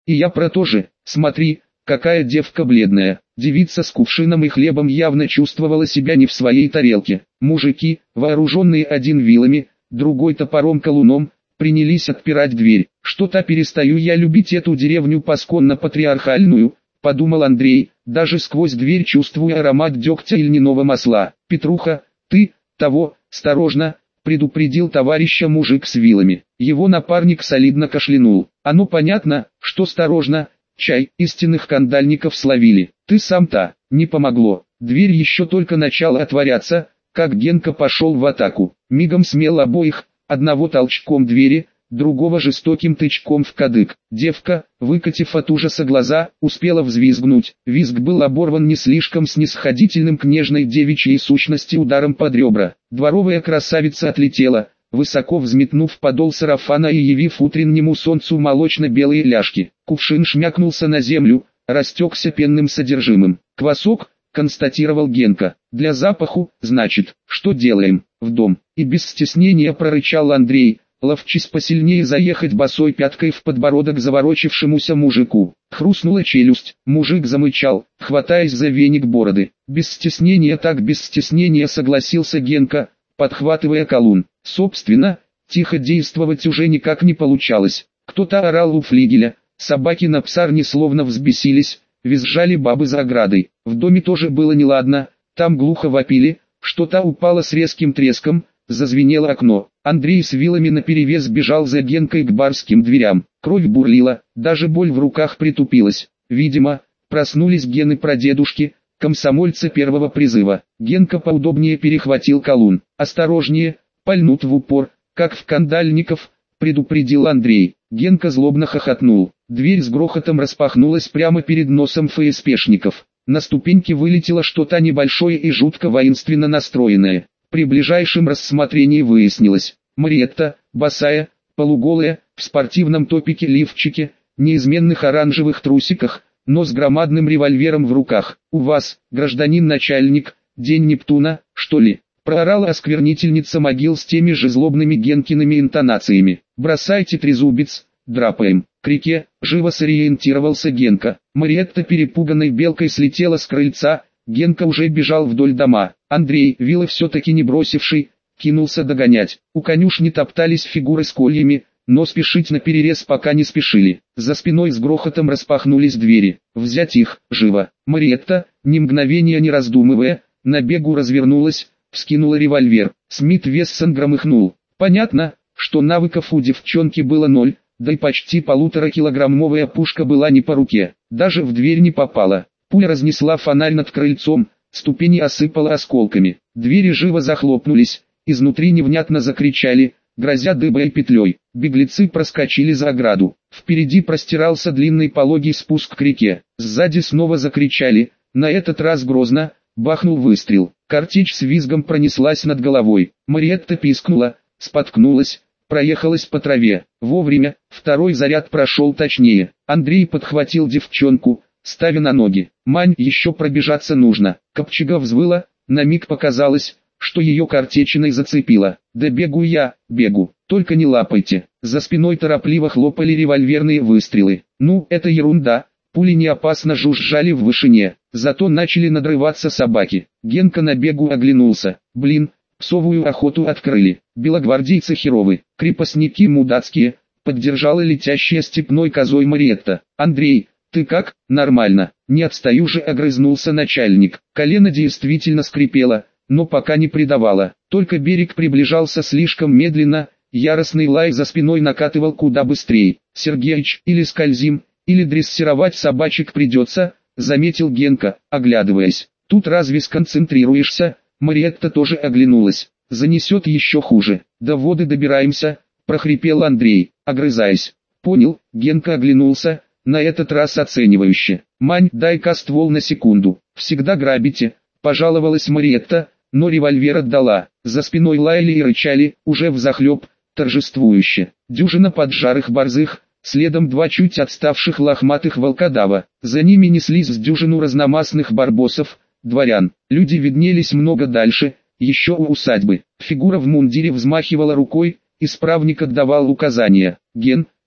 И я про то же, смотри, какая девка бледная. Девица с кувшином и хлебом явно чувствовала себя не в своей тарелке. Мужики, вооруженные один вилами, другой топором-колуном, принялись отпирать дверь. Что-то перестаю я любить эту деревню пасконно-патриархальную, подумал Андрей, даже сквозь дверь чувствуя аромат дегтя и льняного масла. Петруха, ты, того, осторожно, предупредил товарища мужик с вилами. Его напарник солидно кашлянул. Оно понятно, что осторожно, чай, истинных кандальников словили. Ты сам-то, не помогло. Дверь еще только начала отворяться, как Генка пошел в атаку. Мигом смел обоих, одного толчком двери, другого жестоким тычком в кадык. Девка, выкатив от ужаса глаза, успела взвизгнуть. Визг был оборван не слишком снисходительным к нежной девичьей сущности ударом под ребра. Дворовая красавица отлетела, высоко взметнув подол сарафана и явив утреннему солнцу молочно-белые ляжки. Кувшин шмякнулся на землю, растекся пенным содержимым. «Квасок», — констатировал Генка. «Для запаху, значит, что делаем? В дом». И без стеснения прорычал Андрей, ловчись посильнее заехать босой пяткой в подбородок заворочившемуся мужику. Хрустнула челюсть, мужик замычал, хватаясь за веник бороды. Без стеснения так без стеснения согласился Генка, подхватывая колун. Собственно, тихо действовать уже никак не получалось. Кто-то орал у флигеля, собаки на псарне словно взбесились, визжали бабы за оградой. В доме тоже было неладно, там глухо вопили, что-то упало с резким треском, зазвенело окно. Андрей с вилами наперевес бежал за Генкой к барским дверям. Кровь бурлила, даже боль в руках притупилась. Видимо, проснулись гены прадедушки, комсомольца первого призыва. Генка поудобнее перехватил колун. «Осторожнее, пальнут в упор, как в кандальников», — предупредил Андрей. Генка злобно хохотнул. Дверь с грохотом распахнулась прямо перед носом ФСПшников. На ступеньки вылетело что-то небольшое и жутко воинственно настроенное. При ближайшем рассмотрении выяснилось, Мариетта, босая, полуголая, в спортивном топике-лифчике, неизменных оранжевых трусиках, но с громадным револьвером в руках. «У вас, гражданин начальник, день Нептуна, что ли?» — проорала осквернительница могил с теми же злобными Генкиными интонациями. «Бросайте трезубец, драпаем». К реке, живо сориентировался Генка. Мариетта перепуганной белкой слетела с крыльца, Генка уже бежал вдоль дома. Андрей, вилы все-таки не бросивший, кинулся догонять. У конюшни топтались фигуры с кольями, но спешить наперерез пока не спешили. За спиной с грохотом распахнулись двери. «Взять их, живо!» Мариетта, ни мгновения не раздумывая, на бегу развернулась, вскинула револьвер. Смит Вессон громыхнул. Понятно, что навыков у девчонки было ноль, да и почти 1,5-килограммовая пушка была не по руке. Даже в дверь не попала. Пуля разнесла фонарь над крыльцом, ступени осыпала осколками. Двери живо захлопнулись, изнутри невнятно закричали, грозя дыбой петлей. Беглецы проскочили за ограду. Впереди простирался длинный пологий спуск к реке. Сзади снова закричали, на этот раз грозно, бахнул выстрел. Картечь с визгом пронеслась над головой. Мариетта пискнула, споткнулась, проехалась по траве. Вовремя, второй заряд прошел точнее. Андрей подхватил девчонку, ставя на ноги. «Мань, еще пробежаться нужно». Копчега взвыла, на миг показалось, что ее картечиной зацепило. «Да бегу я, бегу, только не лапайте». За спиной торопливо хлопали револьверные выстрелы. «Ну, это ерунда». Пули не опасно жужжали в вышине, зато начали надрываться собаки. Генка на бегу оглянулся. «Блин, псовую охоту открыли. Белогвардейцы херовы, крепостники мудацкие», поддержала летящая степной козой Мариетта. «Андрей, ты как?» «Нормально, не отстаю же», огрызнулся начальник. Колено действительно скрипело, но пока не предавало. Только берег приближался слишком медленно, яростный лай за спиной накатывал куда быстрее. «Сергеич, или скользим, или дрессировать собачек придется», заметил Генка, оглядываясь. «Тут разве сконцентрируешься?» Мариетта тоже оглянулась. «Занесет еще хуже». «До воды добираемся», прохрипел Андрей, огрызаясь. «Понял», Генка оглянулся, на этот раз оценивающе. «Мань, дай-ка ствол на секунду». «Всегда грабите», пожаловалась Мариетта, но револьвер отдала. За спиной лаяли и рычали, уже взахлеб, торжествующе. Дюжина поджарых борзых, следом два чуть отставших лохматых волкодава. За ними неслись с дюжину разномастных барбосов, дворян. Люди виднелись много дальше, еще у усадьбы. Фигура в мундире взмахивала рукой, исправник отдавал указания. «Ген,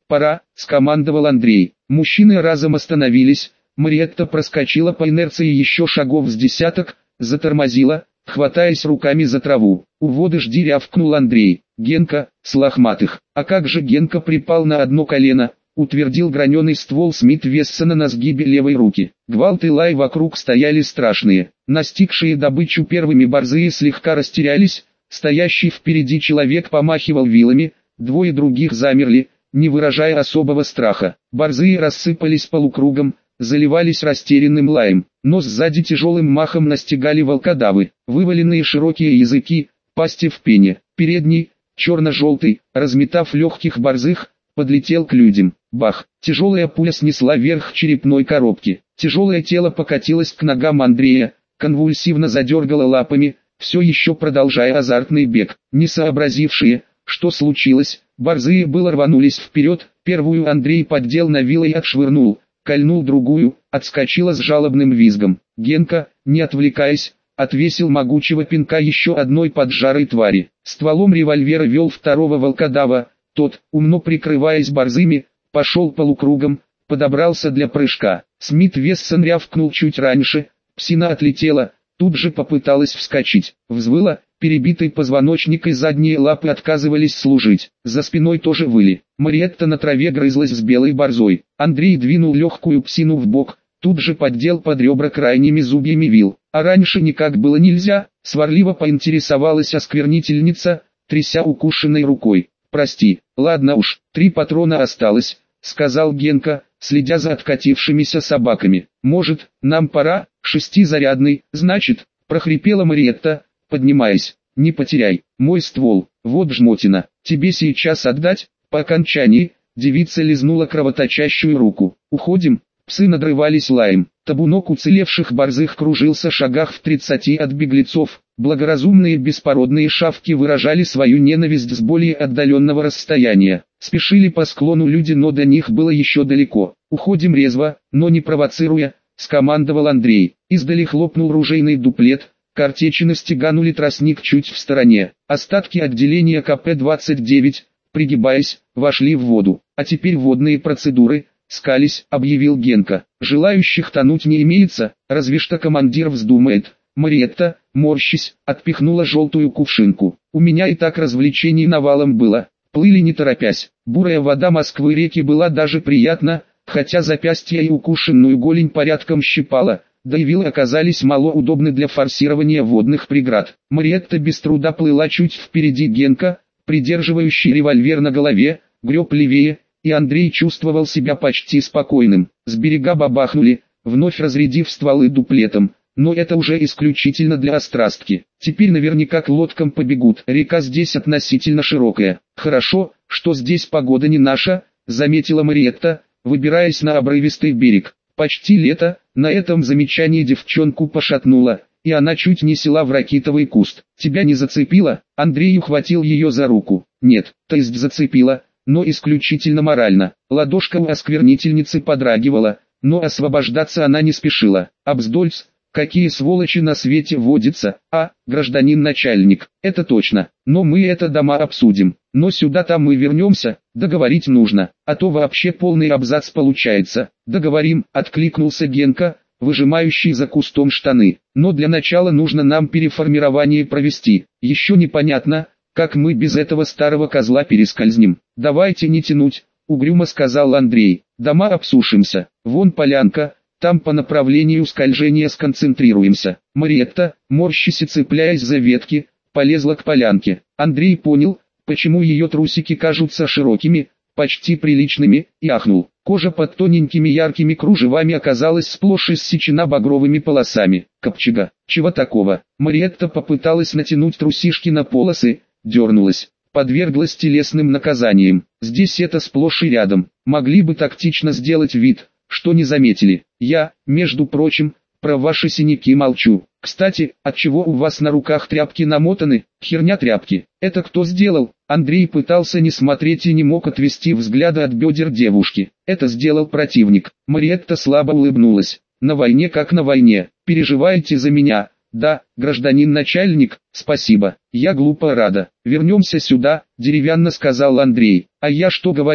«Пора», — скомандовал Андрей. Мужчины разом остановились, Мариетта проскочила по инерции еще шагов с десяток, затормозила, хватаясь руками за траву. «У воды жди», — рявкнул Андрей. «Генка, с лохматых». «А как же?» — Генка припал на одно колено, утвердил граненый ствол Смит Вессона на сгибе левой руки. Гвалт и лай вокруг стояли страшные. Настигшие добычу первыми борзые слегка растерялись, стоящий впереди человек помахивал вилами, двое других замерли, не выражая особого страха. Борзые рассыпались полукругом, заливались растерянным лаем, но сзади тяжелым махом настигали волкодавы, вываленные широкие языки, пасти в пене. Передний, черно-желтый, разметав легких борзых, подлетел к людям. Бах! Тяжелая пуля снесла верх черепной коробки. Тяжелое тело покатилось к ногам Андрея, конвульсивно задергало лапами, все еще продолжая азартный бег. Не сообразившие, что случилось, борзые было рванулись вперед. Первую Андрей поддел на вилой и отшвырнул, кольнул другую, отскочила с жалобным визгом. Генка, не отвлекаясь, отвесил могучего пинка еще одной поджарой твари. Стволом револьвера вел второго волкодава. Тот, умно прикрываясь борзыми, пошел полукругом, подобрался для прыжка. Смит Вессон рявкнул чуть раньше, псина отлетела, тут же попыталась вскочить. Взвыла, перебитый позвоночник и задние лапы отказывались служить. За спиной тоже выли. Мариетта на траве грызлась с белой борзой. Андрей двинул легкую псину в бок, тут же поддел под ребра крайними зубьями вил. А раньше никак было нельзя, сварливо поинтересовалась осквернительница, тряся укушенной рукой. «Прости, ладно уж, 3 патрона осталось», — сказал Генка, следя за откатившимися собаками. «Может, нам пора, 6-зарядный, значит», — прохрипела Мариетта, поднимаясь. «Не потеряй, мой ствол, вот жмотина, тебе сейчас отдать?» По окончании, девица лизнула кровоточащую руку. «Уходим?» Псы надрывались лаем. Табунок уцелевших борзых кружился шагах в 30 от беглецов. Благоразумные беспородные шавки выражали свою ненависть с более отдаленного расстояния. Спешили по склону люди, но до них было еще далеко. «Уходим резво, но не провоцируя», — скомандовал Андрей. Издали хлопнул ружейный дуплет, картечины стеганули тростник чуть в стороне. Остатки отделения КП-29, пригибаясь, вошли в воду. «А теперь водные процедуры», — скались, объявил Генка. «Желающих тонуть не имеется, разве что командир вздумает». Мариетта, морщись, отпихнула желтую кувшинку. «У меня и так развлечений навалом было». Плыли не торопясь. Бурая вода Москвы-реки была даже приятна, хотя запястья и укушенную голень порядком щипала, да и вилы оказались малоудобны для форсирования водных преград. Мариетта без труда плыла чуть впереди Генка, придерживающий револьвер на голове, греб левее, и Андрей чувствовал себя почти спокойным. С берега бабахнули, вновь разрядив стволы дуплетом. Но это уже исключительно для острастки. Теперь наверняка к лодкам побегут. Река здесь относительно широкая. «Хорошо, что здесь погода не наша», — заметила Мариетта, выбираясь на обрывистый берег. «Почти лето», на этом замечании девчонку пошатнуло, и она чуть не села в ракитовый куст. «Тебя не зацепило?» Андрей ухватил ее за руку. «Нет, то есть зацепило, но исключительно морально». Ладошка у осквернительницы подрагивала, но освобождаться она не спешила. «Абздольц, какие сволочи на свете водятся, гражданин начальник, это точно, но мы это дома обсудим, но сюда-то мы вернемся, договорить нужно, а то вообще полный абзац получается». «Договорим», откликнулся Генка, выжимающий за кустом штаны, «но для начала нужно нам переформирование провести, еще непонятно, как мы без этого старого козла перескользнем». «Давайте не тянуть», угрюмо сказал Андрей, «дома обсушимся, вон полянка, там по направлению скольжения сконцентрируемся». Мариетта, морщась и цепляясь за ветки, полезла к полянке. Андрей понял, почему ее трусики кажутся широкими, почти приличными, и ахнул. Кожа под тоненькими яркими кружевами оказалась сплошь иссечена багровыми полосами. «Копчега, чего такого?» Мариетта попыталась натянуть трусишки на полосы, дернулась, подверглась телесным наказаниям. «Здесь это сплошь и рядом, могли бы тактично сделать вид, что не заметили. Я, между прочим, про ваши синяки молчу. Кстати, отчего у вас на руках тряпки намотаны?» «Херня тряпки. Это кто сделал?» Андрей пытался не смотреть и не мог отвести взгляда от бедер девушки. «Это сделал противник». Мариетта слабо улыбнулась. «На войне как на войне. Переживаете за меня?» «Да, гражданин начальник, спасибо. Я глупо рада. Вернемся сюда», деревянно сказал Андрей. «А я что говорю?»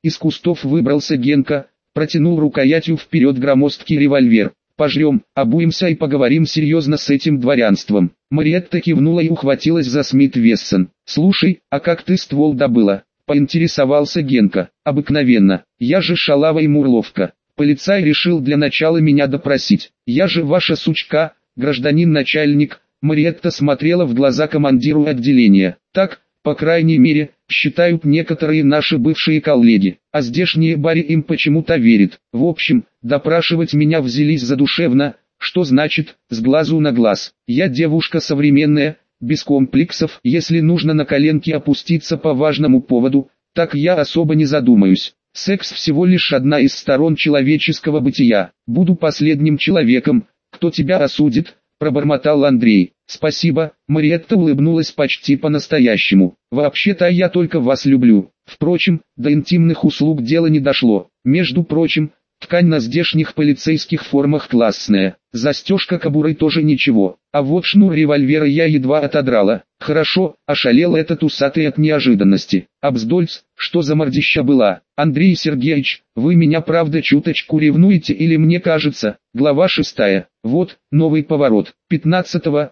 Из кустов выбрался Генка, протянул рукоятью вперед громоздкий револьвер. «Пожрем, обуемся и поговорим серьезно с этим дворянством». Мариетта кивнула и ухватилась за Смит Вессон. «Слушай, а как ты ствол добыла?» — поинтересовался Генка. «Обыкновенно, я же шалава и мурловка. Полицай решил для начала меня допросить. Я же ваша сучка, гражданин начальник». Мариетта смотрела в глаза командиру отделения. «Так, по крайней мере, считают некоторые наши бывшие коллеги, а здешние бари им почему-то верят. В общем, допрашивать меня взялись задушевно, что значит, с глазу на глаз. Я девушка современная, без комплексов, если нужно на коленки опуститься по важному поводу, так я особо не задумаюсь. Секс всего лишь одна из сторон человеческого бытия. Буду последним человеком, кто тебя осудит», — пробормотал Андрей. «Спасибо», — Мариетта улыбнулась почти по-настоящему. «Вообще-то я только вас люблю. Впрочем, до интимных услуг дело не дошло. Между прочим, ткань на здешних полицейских формах классная. Застежка кобуры тоже ничего. А вот шнур револьвера я едва отодрала. Хорошо, ошалел этот усатый от неожиданности. Абздольц, что за мордища была? Андрей Сергеевич, вы меня правда чуточку ревнуете или мне кажется?» Глава 6. Вот, новый поворот. 15-17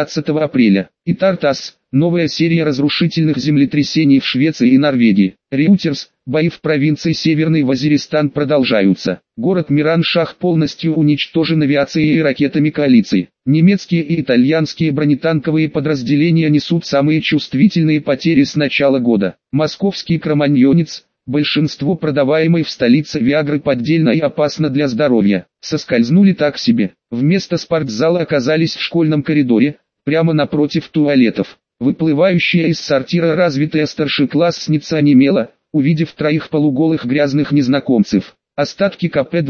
апреля. И Тартас, новая серия разрушительных землетрясений в Швеции и Норвегии. Реутерс, бои в провинции Северный Вазиристан продолжаются. Город Мираншах полностью уничтожен авиацией и ракетами коалиции. Немецкие и итальянские бронетанковые подразделения несут самые чувствительные потери с начала года. Московский кроманьонец, большинство продаваемой в столице Виагры поддельно и опасно для здоровья, соскользнули так себе. Вместо спортзала оказались в школьном коридоре, прямо напротив туалетов. Выплывающая из сортира развитая старшеклассница онемела, увидев троих полуголых грязных незнакомцев. Остатки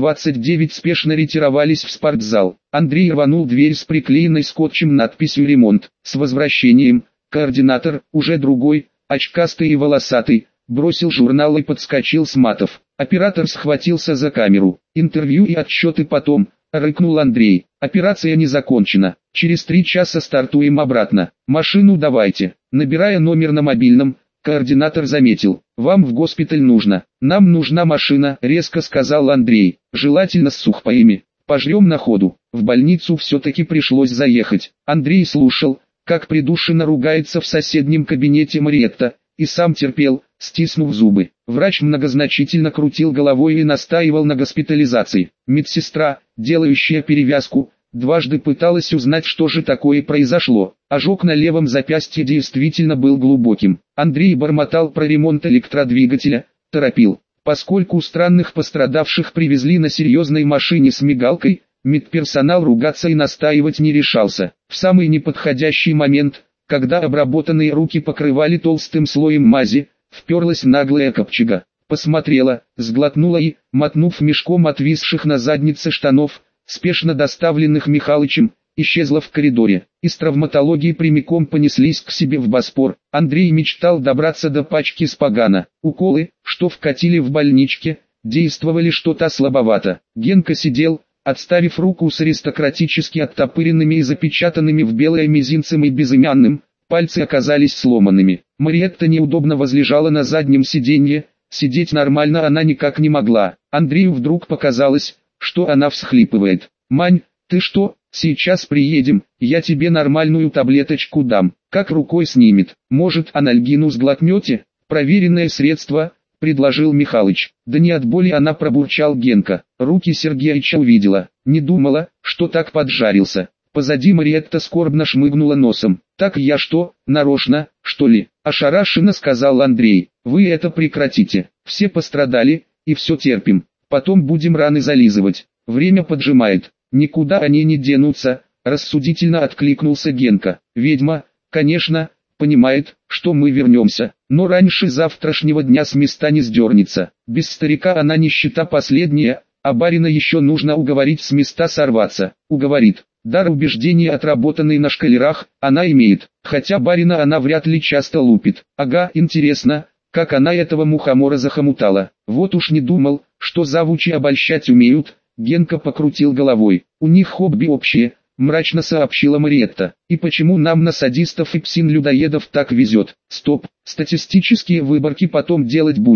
КП-29 спешно ретировались в спортзал. Андрей рванул дверь с приклеенной скотчем надписью «Ремонт». «С возвращением!» Координатор, уже другой, очкастый и волосатый, бросил журнал и подскочил с матов. Оператор схватился за камеру. «Интервью и отчеты потом», — рыкнул Андрей. «Операция не закончена. Через 3 часа стартуем обратно. Машину давайте». Набирая номер на мобильном, координатор заметил. «Вам в госпиталь нужно». «Нам нужна машина», — резко сказал Андрей. «Желательно с сухпаями. Пожрем на ходу». В больницу все-таки пришлось заехать. Андрей слушал, как придушенно ругается в соседнем кабинете Мариетта, и сам терпел, стиснув зубы. Врач многозначительно крутил головой и настаивал на госпитализации. Медсестра, делающая перевязку, дважды пыталась узнать, что же такое произошло. Ожог на левом запястье действительно был глубоким. Андрей бормотал про ремонт электродвигателя, торопил. Поскольку странных пострадавших привезли на серьезной машине с мигалкой, медперсонал ругаться и настаивать не решался. В самый неподходящий момент, когда обработанные руки покрывали толстым слоем мази, вперлась наглая копчега. Посмотрела, сглотнула и, мотнув мешком отвисших на заднице штанов, спешно доставленных Михалычем, исчезла в коридоре. Из травматологии прямиком понеслись к себе в Боспор. Андрей мечтал добраться до пачки спагана. Уколы, что вкатили в больничке, действовали что-то слабовато. Генка сидел, отставив руку с аристократически оттопыренными и запечатанными в белое мизинцем и безымянным, пальцы оказались сломанными. Мариетта неудобно возлежала на заднем сиденье, сидеть нормально она никак не могла. Андрею вдруг показалось, что она всхлипывает. «Мань, ты что, сейчас приедем, я тебе нормальную таблеточку дам, как рукой снимет. Может, анальгину сглотнете? Проверенное средство», — предложил Михалыч. «Да не от боли она», — пробурчал Генка. Руки Сергеича увидела, не думала, что так поджарился. Позади Мариетта скорбно шмыгнула носом. «Так я что, нарочно, что ли?» — ошарашенно сказал Андрей. «Вы это прекратите. Все пострадали, и все терпим. Потом будем раны зализывать. Время поджимает. Никуда они не денутся», — рассудительно откликнулся Генка. «Ведьма, конечно, понимает, что мы вернемся, но раньше завтрашнего дня с места не сдернется. Без старика она нищета последняя, а барина еще нужно уговорить с места сорваться». «Уговорит». Дар убеждения, отработанный на шкалерах, она имеет, хотя барина она вряд ли часто лупит. Ага, интересно, как она этого мухомора захомутала. Вот уж не думал, что завучи обольщать умеют. Генка покрутил головой. «У них хобби общее», — мрачно сообщила Мариетта. «И почему нам на садистов и псин-людоедов так везет? Стоп, статистические выборки потом делать будем», —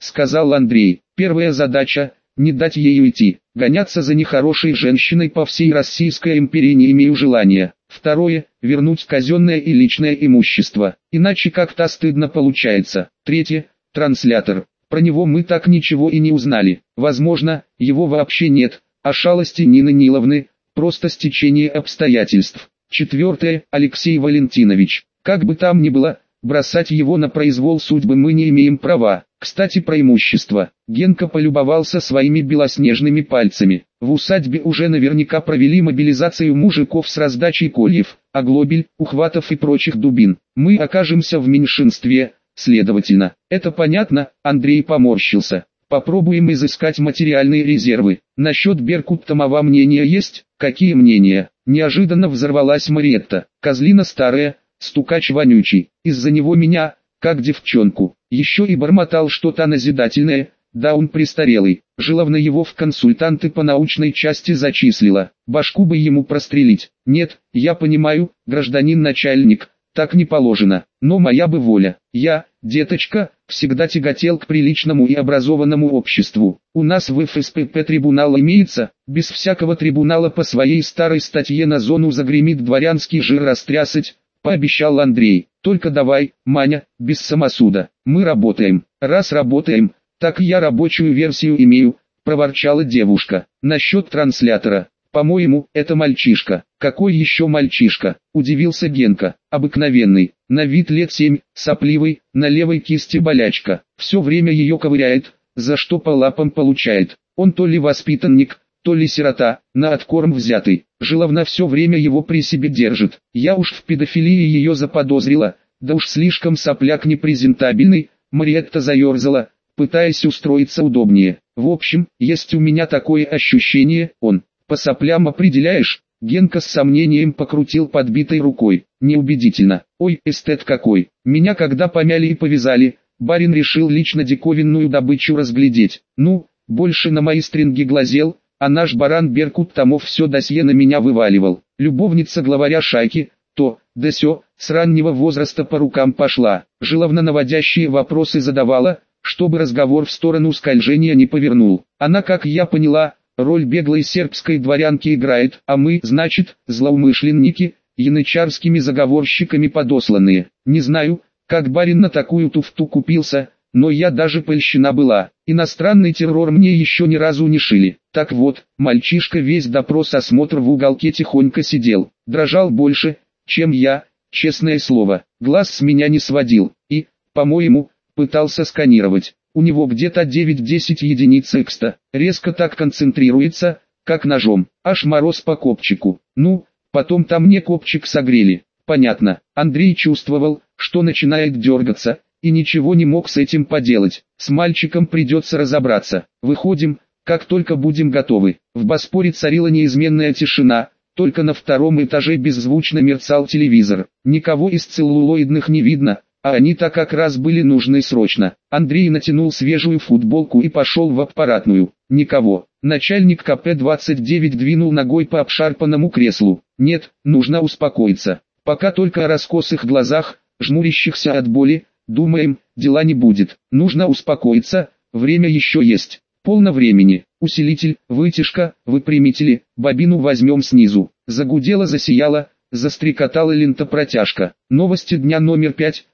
сказал Андрей. Первая задача – не дать ей уйти. Гоняться за нехорошей женщиной по всей Российской империи не имею желания. Второе – вернуть казенное и личное имущество. Иначе как-то стыдно получается. Третье – транслятор. Про него мы так ничего и не узнали. Возможно, его вообще нет, а шалости Нины Ниловны – просто стечение обстоятельств. Четвертое – Алексей Валентинович. Как бы там ни было, бросать его на произвол судьбы мы не имеем права. Кстати, про имущество. Генка полюбовался своими белоснежными пальцами. В усадьбе уже наверняка провели мобилизацию мужиков с раздачей кольев, оглобель, ухватов и прочих дубин. Мы окажемся в меньшинстве, следовательно. Это понятно, Андрей поморщился. Попробуем изыскать материальные резервы. Насчет Беркут-Томова мнения есть? Какие мнения? Неожиданно взорвалась Мариетта. Козлина старая, стукач вонючий. Из-за него меня, как девчонку, еще и бормотал что-то назидательное. Да, он престарелый. Жиловна его в консультанты по научной части зачислила. Башку бы ему прострелить. Нет, я понимаю, гражданин начальник, так не положено. Но моя бы воля. Я, деточка, всегда тяготел к приличному и образованному обществу. У нас в ФСПП трибунал имеется, без всякого трибунала по своей старой статье на зону загремит дворянский жир растрясать, пообещал Андрей. Только давай, Маня, без самосуда. Мы работаем. Раз работаем, так я рабочую версию имею, проворчала девушка. Насчет транслятора. По-моему, это мальчишка. Какой еще мальчишка? Удивился Генка. Обыкновенный, на вид лет 7, сопливый, на левой кисти болячка. Все время ее ковыряет, за что по лапам получает. Он то ли воспитанник, то ли сирота, на откорм взятый. Жиловна все время его при себе держит. Я уж в педофилии ее заподозрила, да уж слишком сопляк непрезентабельный. Мариетта заерзала, пытаясь устроиться удобнее. В общем, есть у меня такое ощущение, он. По соплям определяешь? Генка с сомнением покрутил подбитой рукой. Неубедительно. Ой, эстет какой. Меня когда помяли и повязали, барин решил лично диковинную добычу разглядеть. Ну, больше на мои стринги глазел, а наш баран Беркут-Томов все досье на меня вываливал. Любовница главаря шайки, то, да сё, с раннего возраста по рукам пошла. Жиловна наводящие вопросы задавала, чтобы разговор в сторону скольжения не повернул. Она, как я поняла, роль беглой сербской дворянки играет, а мы, значит, злоумышленники, янычарскими заговорщиками подосланные. Не знаю, как барин на такую туфту купился, но я даже польщена была. Иностранный террор мне еще ни разу не шили. Так вот, мальчишка весь допрос-осмотр в уголке тихонько сидел, дрожал больше, чем я, честное слово, глаз с меня не сводил, и, по-моему, пытался сканировать. У него где-то 9-10 единиц экста, резко так концентрируется, как ножом, аж мороз по копчику. Ну, потом там мне копчик согрели. Понятно, Андрей чувствовал, что начинает дергаться, и ничего не мог с этим поделать. С мальчиком придется разобраться. Выходим, как только будем готовы. В Боспоре царила неизменная тишина, только на втором этаже беззвучно мерцал телевизор. Никого из целлулоидных не видно, а они-то как раз были нужны срочно. Андрей натянул свежую футболку и пошел в аппаратную. Никого. Начальник КП-29 двинул ногой по обшарпанному креслу. Нет, нужно успокоиться. Пока только о раскосых глазах, жмурящихся от боли, думаем, дела не будет. Нужно успокоиться, время еще есть. Полно времени. Усилитель, вытяжка, выпрямители, бобину возьмем снизу. Загудела, засияла, застрекотала лентопротяжка. Новости дня номер 5.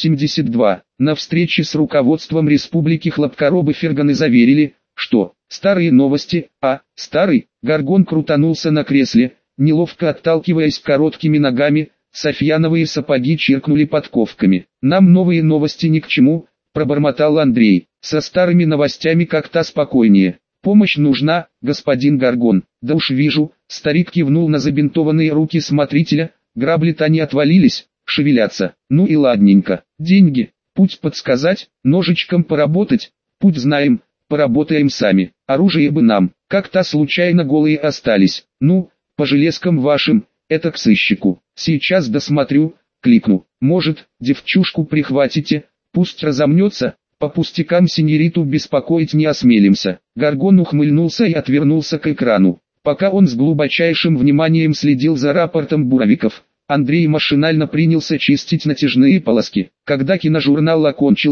82. На встрече с руководством республики хлопкоробы Ферганы заверили, что старые новости, старый, Горгон крутанулся на кресле, неловко отталкиваясь короткими ногами, софьяновые сапоги чиркнули подковками. Нам новые новости ни к чему, пробормотал Андрей, со старыми новостями как-то спокойнее. Помощь нужна, господин Горгон. Да уж вижу, старик кивнул на забинтованные руки смотрителя, грабли-то не отвалились. Шевелятся. Ну и ладненько. Деньги, путь подсказать, ножичком поработать, путь знаем, поработаем сами. Оружие бы нам, как-то случайно голые остались. Ну, по железкам вашим, это к сыщику. Сейчас досмотрю, кликну. Может, девчушку прихватите, пусть разомнется, по пустякам синьориту беспокоить не осмелимся. Горгон ухмыльнулся и отвернулся к экрану. Пока он с глубочайшим вниманием следил за рапортом буровиков, Андрей машинально принялся чистить натяжные полоски. Когда киножурнал окончился,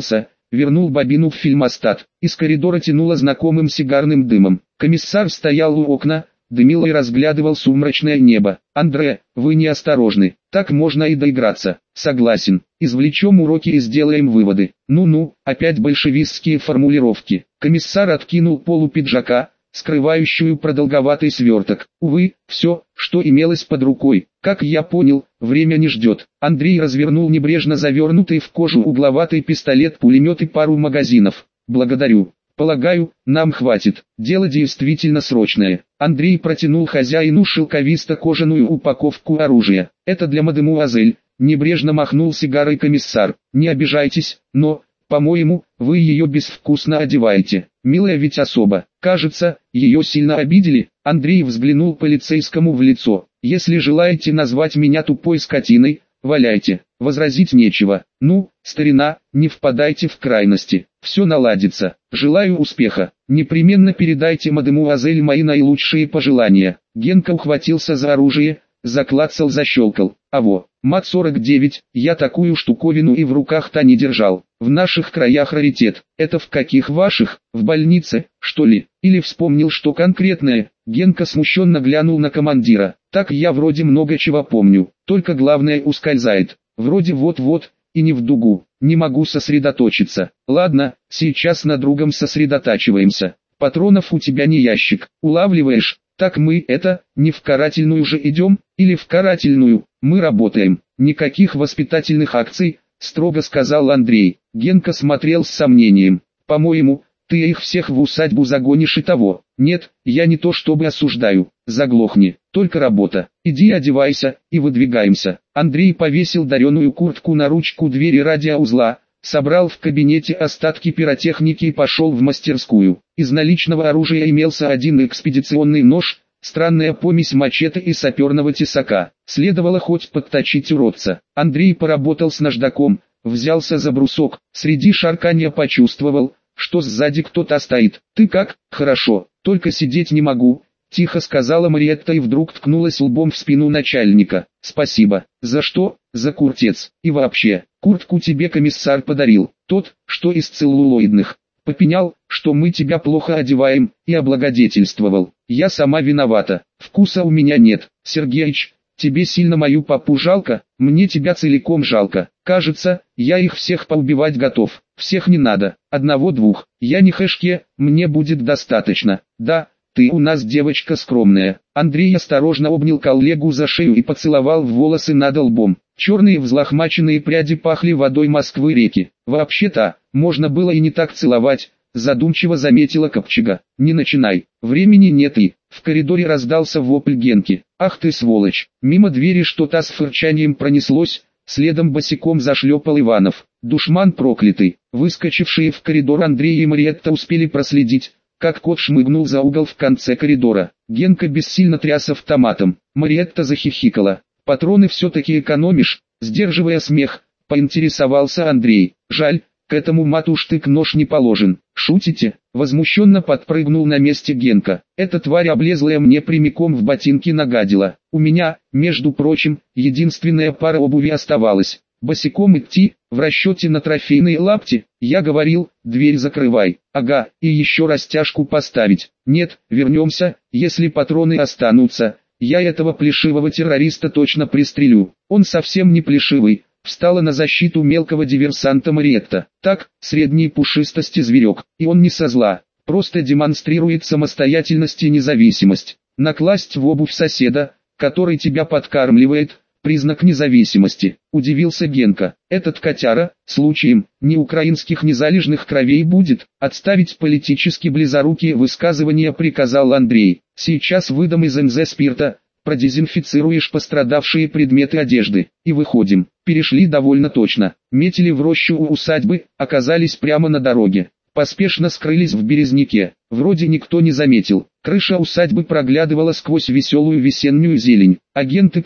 вернул бобину в фильмостат. Из коридора тянуло знакомым сигарным дымом. Комиссар стоял у окна, дымил и разглядывал сумрачное небо. «Андре, вы неосторожны, так можно и доиграться». «Согласен, извлечем уроки и сделаем выводы». «Ну-ну, опять большевистские формулировки». Комиссар откинул полу пиджака, скрывающую продолговатый сверток. Увы, все, что имелось под рукой. Как я понял, время не ждет. Андрей развернул небрежно завернутый в кожу угловатый пистолет-пулемет и пару магазинов. «Благодарю. Полагаю, нам хватит. Дело действительно срочное». Андрей протянул хозяину шелковисто-кожаную упаковку оружия. «Это для мадемуазель», — небрежно махнул сигарой комиссар. «Не обижайтесь, но, по-моему, вы ее безвкусно одеваете. Милая ведь особа. Кажется, ее сильно обидели». Андрей взглянул полицейскому в лицо. «Если желаете назвать меня тупой скотиной, валяйте, возразить нечего. Ну, старина, не впадайте в крайности, все наладится. Желаю успеха. Непременно передайте мадемуазель мои наилучшие пожелания». Генка ухватился за оружие, заклацал, защелкал. «Аво, МАТ-49, я такую штуковину и в руках-то не держал. В наших краях раритет. Это в каких ваших? В больнице, что ли? Или вспомнил что конкретное?» Генка смущенно глянул на командира. «Так я вроде много чего помню, только главное ускользает. Вроде вот-вот, и не в дугу. Не могу сосредоточиться. Ладно, сейчас на другом сосредотачиваемся. Патронов у тебя не ящик, улавливаешь? Так мы не в карательную же идем, или в карательную? Мы работаем. Никаких воспитательных акций», строго сказал Андрей. Генка смотрел с сомнением. «По-моему, ты их всех в усадьбу загонишь и того». «Нет, я не то чтобы осуждаю. Заглохни, только работа. Иди одевайся, и выдвигаемся». Андрей повесил дареную куртку на ручку двери радиоузла, собрал в кабинете остатки пиротехники и пошел в мастерскую. Из наличного оружия имелся один экспедиционный нож, странная помесь мачете и саперного тесака. Следовало хоть подточить уродца. Андрей поработал с наждаком, взялся за брусок, среди шарканья почувствовал, что сзади кто-то стоит. «Ты как?» «Хорошо, только сидеть не могу», — тихо сказала Мариетта и вдруг ткнулась лбом в спину начальника. «Спасибо. За что?» «За куртец. И вообще, куртку тебе комиссар подарил, тот, что из целлулоидных. Попенял, что мы тебя плохо одеваем, и облагодетельствовал. Я сама виновата. Вкуса у меня нет. Сергеич, тебе сильно мою папу жалко? Мне тебя целиком жалко. Кажется, я их всех поубивать готов. Всех не надо, одного-двух. Я не хэшке, мне будет достаточно. Да, ты у нас девочка скромная». Андрей осторожно обнял коллегу за шею и поцеловал в волосы над лбом. Черные взлохмаченные пряди пахли водой Москвы-реки. «Вообще-то, можно было и не так целовать», задумчиво заметила Копчега. «Не начинай, времени нет». И в коридоре раздался вопль Генки. «Ах ты сволочь!» Мимо двери что-то с фырчанием пронеслось, следом босиком зашлепал Иванов. Душман проклятый. Выскочившие в коридор Андрей и Мариетта успели проследить, как кот шмыгнул за угол в конце коридора. Генка бессильно тряс автоматом. Мариетта захихикала. «Патроны все-таки экономишь?» Сдерживая смех, поинтересовался Андрей. «Жаль, к этому мату штык-нож не положен». «Шутите?» Возмущенно подпрыгнул на месте Генка. «Эта тварь облезлая мне прямиком в ботинки нагадила. У меня, между прочим, единственная пара обуви оставалась. Босиком идти, в расчете на трофейные лапти?» Я говорил, дверь закрывай. «Ага, и еще растяжку поставить». «Нет, вернемся, если патроны останутся. Я этого плешивого террориста точно пристрелю. Он совсем не плешивый». Встала на защиту мелкого диверсанта Мариетта. «Так, средней пушистости зверек, и он не со зла, просто демонстрирует самостоятельность и независимость. Накласть в обувь соседа, который тебя подкармливает, признак независимости», удивился Генка. «Этот котяра, случаем, ни украинских ни залежных кровей будет?» «Отставить политически близорукие высказывания», приказал Андрей. «Сейчас выдам из МЗ спирта, продезинфицируешь пострадавшие предметы одежды, и выходим». Перешли довольно точно. Метили в рощу у усадьбы, оказались прямо на дороге. Поспешно скрылись в березняке. Вроде никто не заметил. Крыша усадьбы проглядывала сквозь веселую весеннюю зелень. Агенты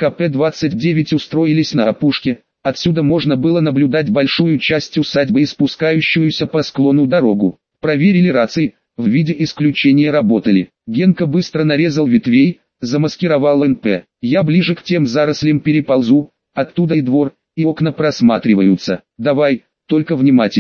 КП-29 устроились на опушке. Отсюда можно было наблюдать большую часть усадьбы и спускающуюся по склону дорогу. Проверили рации, в виде исключения работали. Генка быстро нарезал ветвей, замаскировал НП. «Я ближе к тем зарослям переползу, оттуда и двор, и окна просматриваются. Давай, только внимательнее».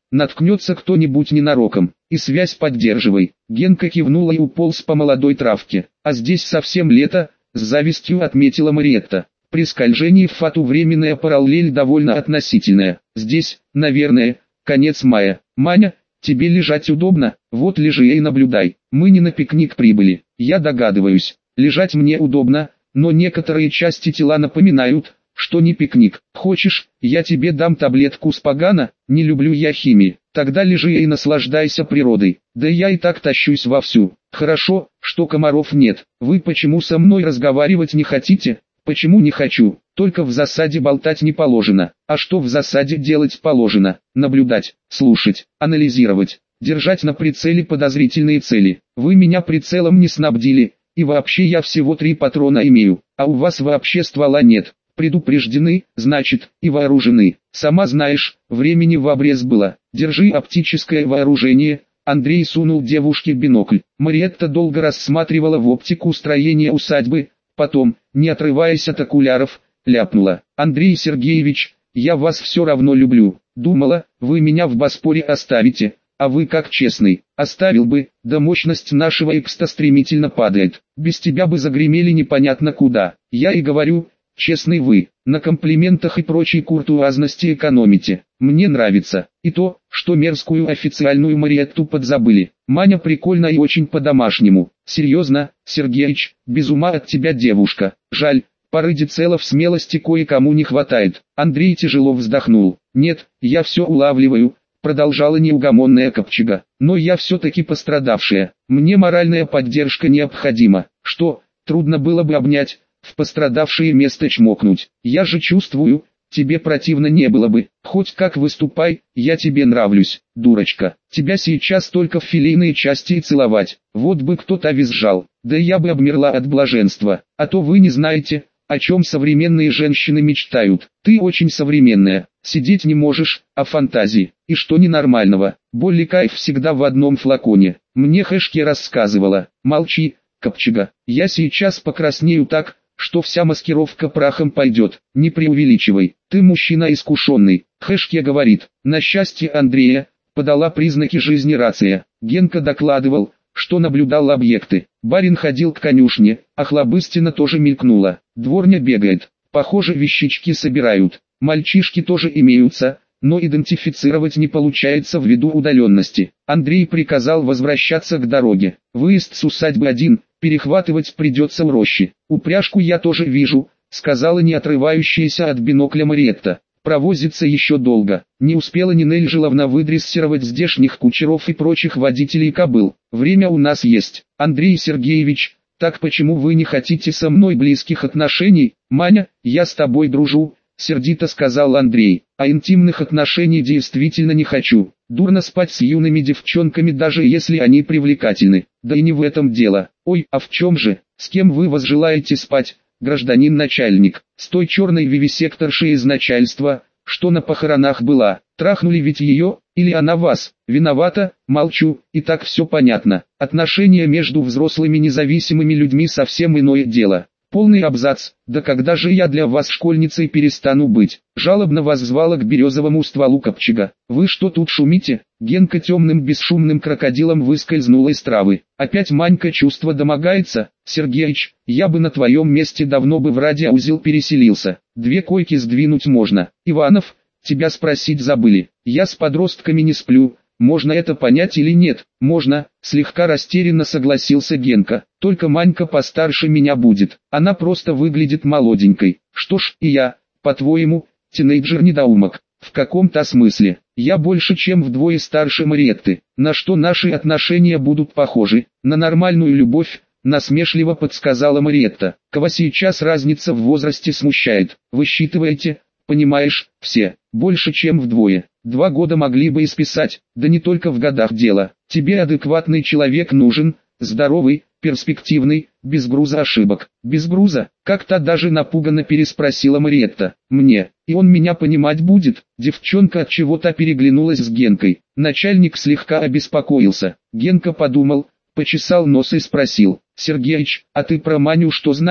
наткнется кто-нибудь ненароком, и связь поддерживай. Генка кивнула и уполз по молодой травке. А здесь совсем лето, с завистью отметила Мариетта. При скольжении в фату временная параллель довольно относительная. Здесь, наверное, конец мая. Маня, тебе лежать удобно? Вот лежи и наблюдай. Мы не на пикник прибыли. Я догадываюсь. Лежать мне удобно, но некоторые части тела напоминают, что не пикник. Хочешь, я тебе дам таблетку спагана? Не люблю я химии. Тогда лежи и наслаждайся природой. Да я и так тащусь вовсю. Хорошо, что комаров нет. Вы почему со мной разговаривать не хотите? Почему не хочу? Только в засаде болтать не положено. А что в засаде делать положено? Наблюдать, слушать, анализировать, держать на прицеле подозрительные цели. Вы меня прицелом не снабдили, и вообще я всего 3 патрона имею, а у вас вообще ствола нет. Предупреждены, значит, и вооружены. Сама знаешь, времени в обрез было. Держи оптическое вооружение. Андрей сунул девушке бинокль. Мариетта долго рассматривала в оптику строение усадьбы. Потом, не отрываясь от окуляров, ляпнула: «Андрей Сергеевич, я вас все равно люблю. Думала, вы меня в Боспоре оставите, а вы как честный. Оставил бы, да мощность нашего экста стремительно падает. Без тебя бы загремели непонятно куда. Я и говорю, честный вы, на комплиментах и прочей куртуазности экономите. Мне нравится. И то, что мерзкую официальную Мариетту подзабыли. Маня прикольно и очень по-домашнему. Серьезно, Сергеич, без ума от тебя девушка. Жаль, поры децелов смелости кое-кому не хватает». Андрей тяжело вздохнул. «Нет, я все улавливаю», продолжала неугомонная Копчега. «Но я все-таки пострадавшая. Мне моральная поддержка необходима. Что, трудно было бы обнять, в пострадавшее место чмокнуть? Я же чувствую, тебе противно не было бы. Хоть как выступай, я тебе нравлюсь, дурочка. Тебя сейчас только в филейные части и целовать. Вот бы кто-то визжал, да я бы обмерла от блаженства. А то вы не знаете, о чем современные женщины мечтают. Ты очень современная, сидеть не можешь, а фантазии. И что ненормального? Боль и кайф всегда в одном флаконе. Мне Хэшке рассказывала. Молчи, Копчега, я сейчас покраснею так, что вся маскировка прахом пойдет. Не преувеличивай, ты мужчина искушенный. Хэшке говорит. На счастье Андрея, подала признаки жизни рация. Генка докладывал, что наблюдал объекты. Барин ходил к конюшне, а Хлобыстина тоже мелькнула. Дворня бегает. Похоже, вещички собирают. Мальчишки тоже имеются, но идентифицировать не получается ввиду удаленности. Андрей приказал возвращаться к дороге. Выезд с усадьбы один, перехватывать придется в роще. «Упряжку я тоже вижу», — сказала не отрывающаяся от бинокля Мариетта. «Провозится еще долго. Не успела Нинель Жиловна выдрессировать здешних кучеров и прочих водителей кобыл. Время у нас есть. Андрей Сергеевич, так почему вы не хотите со мной близких отношений? Маня, я с тобой дружу», — сердито сказал Андрей. «А интимных отношений действительно не хочу. Дурно спать с юными девчонками, даже если они привлекательны. Да и не в этом дело. Ой, а в чем же? С кем вы возжелаете спать, гражданин начальник? С той черной вивисекторшей из начальства, что на похоронах была. Трахнули ведь ее, или она вас? Виновата? Молчу, и так все понятно. Отношения между взрослыми независимыми людьми совсем иное дело». Полный абзац. «Да когда же я для вас школьницей перестану быть?» Жалобно воззвала к березовому стволу Копчега. «Вы что тут шумите?» Генка темным бесшумным крокодилом выскользнула из травы. «Опять Манька чувства домогается? Сергеич, я бы на твоем месте давно бы в радиоузел переселился. 2 койки сдвинуть можно. Иванов, тебя спросить забыли. Я с подростками не сплю. Можно это понять или нет?» «Можно», слегка растерянно согласился Генка. «Только Манька постарше меня будет. Она просто выглядит молоденькой. Что ж, и я, по-твоему, тинейджер-недоумок. В каком-то смысле. Я больше чем вдвое старше Мариетты. На что наши отношения будут похожи? На нормальную любовь», насмешливо подсказала Мариетта. «Кого сейчас разница в возрасте смущает? Высчитываете, понимаешь, все, больше чем вдвое. 2 года могли бы и списать, да не только в годах дело. Тебе адекватный человек нужен, здоровый, перспективный, без груза ошибок». «Без груза?» — как-то даже напуганно переспросила Мариетта. «Мне, и он меня понимать будет?» Девчонка от чего-то переглянулась с Генкой. Начальник слегка обеспокоился. Генка подумал, почесал нос и спросил: «Сергеич, а ты про Маню что знаешь?»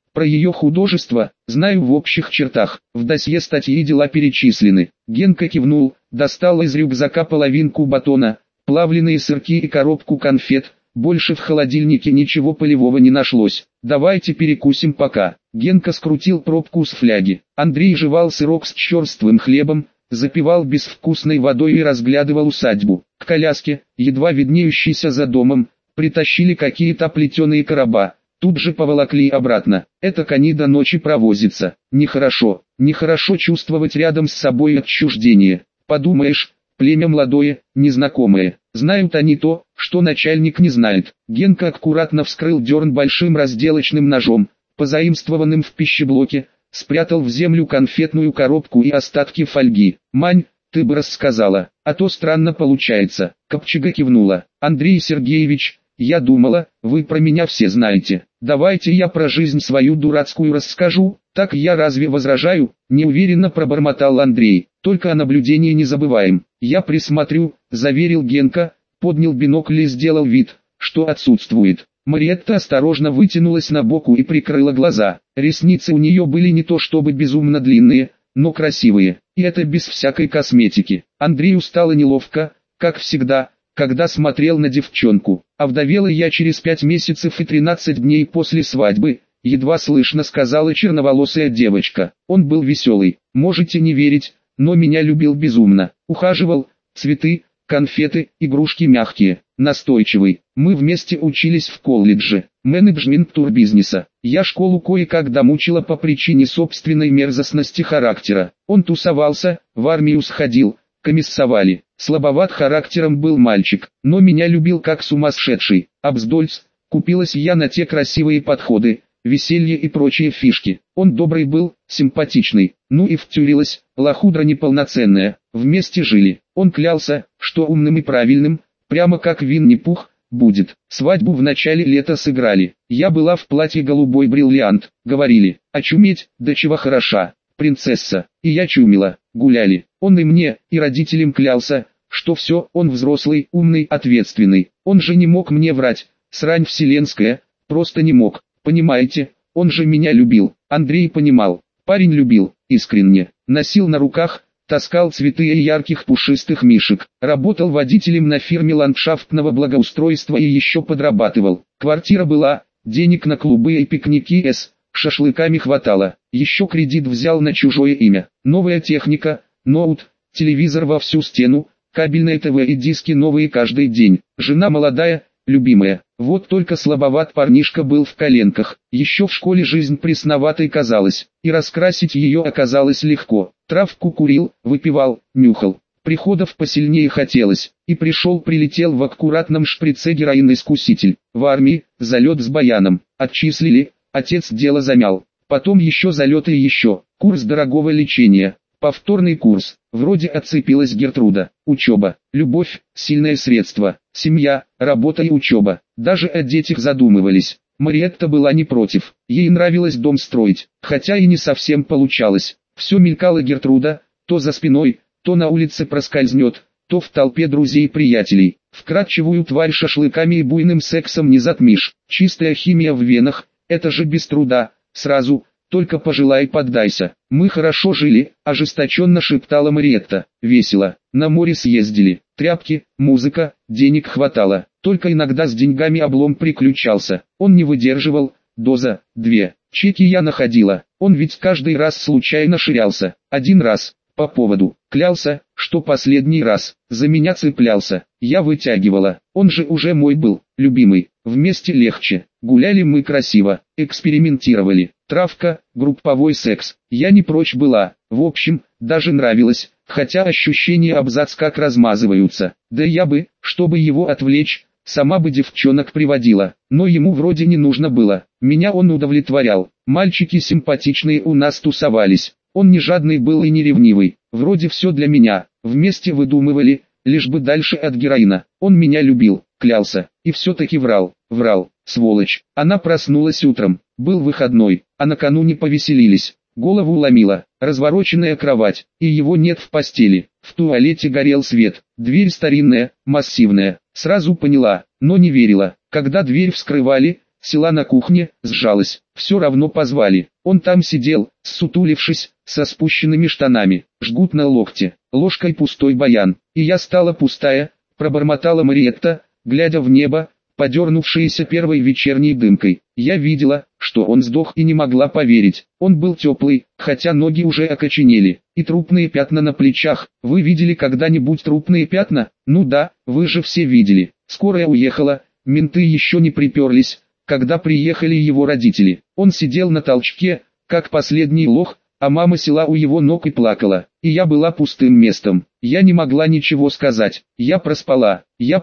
Про ее художество знаю в общих чертах, в досье статьи и дела перечислены. Генка кивнул, достал из рюкзака половинку батона, плавленые сырки и коробку конфет. Больше в холодильнике ничего полевого не нашлось. Давайте перекусим пока. Генка скрутил пробку с фляги. Андрей жевал сырок с черствым хлебом, запивал безвкусной водой и разглядывал усадьбу. К коляске, едва виднеющейся за домом, притащили какие-то плетеные короба. Тут же поволокли обратно. Это кони до ночи провозится. Нехорошо, нехорошо чувствовать рядом с собой отчуждение. Подумаешь, племя молодое, незнакомое. Знают они то, что начальник не знает. Генка аккуратно вскрыл дерн большим разделочным ножом, позаимствованным в пищеблоке, спрятал в землю конфетную коробку и остатки фольги. «Мань, ты бы рассказала, а то странно получается». Копчега кивнула. «Андрей Сергеевич, я думала, вы про меня все знаете. Давайте я про жизнь свою дурацкую расскажу». «Так я разве возражаю?» – неуверенно пробормотал Андрей. «Только о наблюдении не забываем». «Я присмотрю», – заверил Генка, поднял бинокль и сделал вид, что отсутствует. Мариетта осторожно вытянулась на боку и прикрыла глаза. Ресницы у нее были не то чтобы безумно длинные, но красивые, и это без всякой косметики. Андрею стало неловко, как всегда, когда смотрел на девчонку. «Овдовела я через 5 месяцев и 13 дней после свадьбы», едва слышно сказала черноволосая девочка. Он был веселый, можете не верить, но меня любил безумно. Ухаживал, цветы, конфеты, игрушки мягкие, настойчивый. Мы вместе учились в колледже, менеджмент турбизнеса. Я школу кое-как домучила по причине собственной мерзостности характера. Он тусовался, в армию сходил, комиссовали. Слабоват характером был мальчик, но меня любил как сумасшедший. Абздольц, купилась я на те красивые подходы, веселье и прочие фишки. Он добрый был, симпатичный, ну и втюрилась, лохудра неполноценная. Вместе жили. Он клялся, что умным и правильным, прямо как Винни-Пух, будет. Свадьбу в начале лета сыграли. Я была в платье голубой бриллиант. Говорили, очуметь, да чего хороша, принцесса. И я чумела. Гуляли. Он и мне, и родителям клялся, что все, он взрослый, умный, ответственный. Он же не мог мне врать. Срань вселенская, просто не мог. Понимаете, он же меня любил. Андрей понимал. Парень любил, искренне. Носил на руках, таскал цветы и ярких пушистых мишек. Работал водителем на фирме ландшафтного благоустройства и еще подрабатывал. Квартира была, денег на клубы и пикники шашлыками хватало. Еще кредит взял на чужое имя. Новая техника, ноут, телевизор во всю стену, кабельное ТВ и диски новые каждый день. Жена молодая, любимая. Вот только слабоват парнишка был в коленках. Еще в школе жизнь пресноватой казалась, и раскрасить ее оказалось легко. Травку курил, выпивал, нюхал. Приходов посильнее хотелось, и прилетел в аккуратном шприце героин-искуситель. В армии, залет с баяном. Отчислили, отец дело замял. Потом еще залеты и еще. Курс дорогого лечения. Повторный курс. Вроде отцепилась Гертруда. Учеба, любовь, сильное средство. Семья, работа и учеба. Даже о детях задумывались. Мариетта была не против. Ей нравилось дом строить. Хотя и не совсем получалось. Все мелькала Гертруда, то за спиной, то на улице проскользнет, то в толпе друзей и приятелей. Вкрадчивую тварь шашлыками и буйным сексом не затмишь. Чистая химия в венах, это же без труда, сразу, только пожелай поддайся. Мы хорошо жили, ожесточенно шептала Мариетта. Весело, на море съездили, тряпки, музыка, денег хватало. Только иногда с деньгами облом приключался. Он не выдерживал, доза, 2. Чеки я находила, он ведь каждый раз случайно ширялся. Один раз, по поводу, клялся, что последний раз, за меня цеплялся. Я вытягивала, он же уже мой был, любимый, вместе легче. Гуляли мы красиво, экспериментировали. Травка, групповой секс, я не прочь была. В общем, даже нравилось, хотя ощущения абзац как размазываются. Да я бы, чтобы его отвлечь, сама бы девчонок приводила, но ему вроде не нужно было. Меня он удовлетворял. Мальчики симпатичные у нас тусовались. Он не жадный был и не ревнивый. Вроде все для меня. Вместе выдумывали, лишь бы дальше от героина. Он меня любил, клялся, и все-таки врал, сволочь. Она проснулась утром, был выходной, а накануне повеселились. Голову ломила, развороченная кровать, и его нет в постели. В туалете горел свет, дверь старинная, массивная. Сразу поняла, но не верила. Когда дверь вскрывали, Села на кухне, сжалась. Все равно позвали. Он там сидел, ссутулившись, со спущенными штанами. Жгут на локте. Ложкой пустой баян. И я стала пустая, пробормотала Мариетта, глядя в небо, подернувшееся первой вечерней дымкой. Я видела, что он сдох, и не могла поверить. Он был теплый, хотя ноги уже окоченели. И трупные пятна на плечах. Вы видели когда-нибудь трупные пятна? Ну да, вы же все видели. Скорая уехала, менты еще не приперлись, когда приехали его родители. Он сидел на толчке, как последний лох, а мама села у его ног и плакала. И я была пустым местом. Я не могла ничего сказать. Я проспала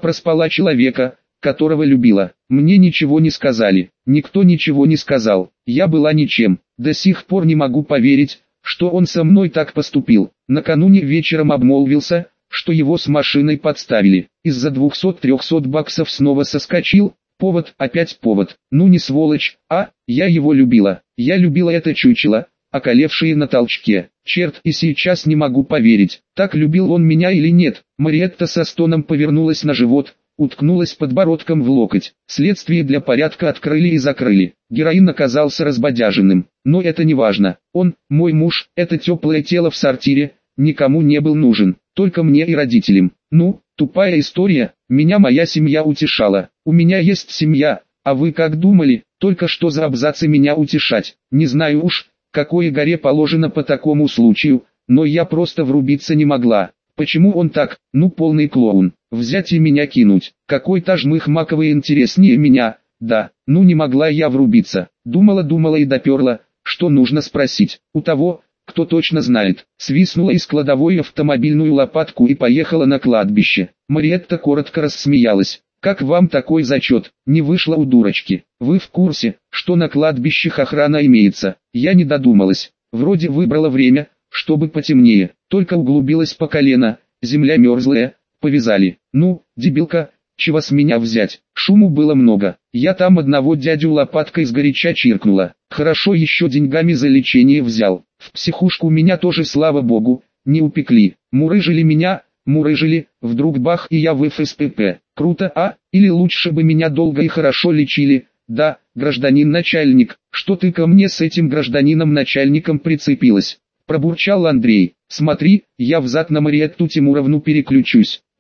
человека, которого любила. Мне ничего не сказали. Никто ничего не сказал. Я была ничем. До сих пор не могу поверить, что он со мной так поступил. Накануне вечером обмолвился, что его с машиной подставили. Из-за 200-300 баксов снова соскочил. Повод, опять повод. Ну не сволочь, а? Я его любила. Я любила это чучело, околевшее на толчке. Черт, и сейчас не могу поверить, так любил он меня или нет. Мариетта со стоном повернулась на живот, уткнулась подбородком в локоть. Следствие для порядка открыли и закрыли. Героин оказался разбодяженным. Но это не важно. Он, мой муж, это теплое тело в сортире, никому не был нужен, только мне и родителям. Ну, тупая история, меня моя семья утешала. У меня есть семья, а вы как думали, только что за абзацы меня утешать? Не знаю уж, какой горе положено по такому случаю, но я просто врубиться не могла. Почему он так, ну полный клоун, взять и меня кинуть? Какой-то жмых маковый интереснее меня, да, ну не могла я врубиться. Думала и доперла, что нужно спросить у того, кто точно знает. Свистнула из кладовой автомобильную лопатку и поехала на кладбище. Мариетта коротко рассмеялась. Как вам такой зачет? Не вышло у дурочки. Вы в курсе, что на кладбищах охрана имеется? Я не додумалась. Вроде выбрала время, чтобы потемнее. Только углубилась по колено, земля мерзлая, повязали. Ну, дебилка, чего с меня взять? Шуму было много. Я там одного дядю лопаткой сгоряча чиркнула. Хорошо еще деньгами за лечение взял. В психушку меня тоже, слава богу, не упекли. Мурыжили меня, вдруг бах, и я в ФСПП. Круто, а? Или лучше бы меня долго и хорошо лечили. Да, гражданин начальник, что ты ко мне с этим гражданином начальником прицепилась? Пробурчал Андрей. Смотри, я взад на Мариетту Тимуровну переключусь.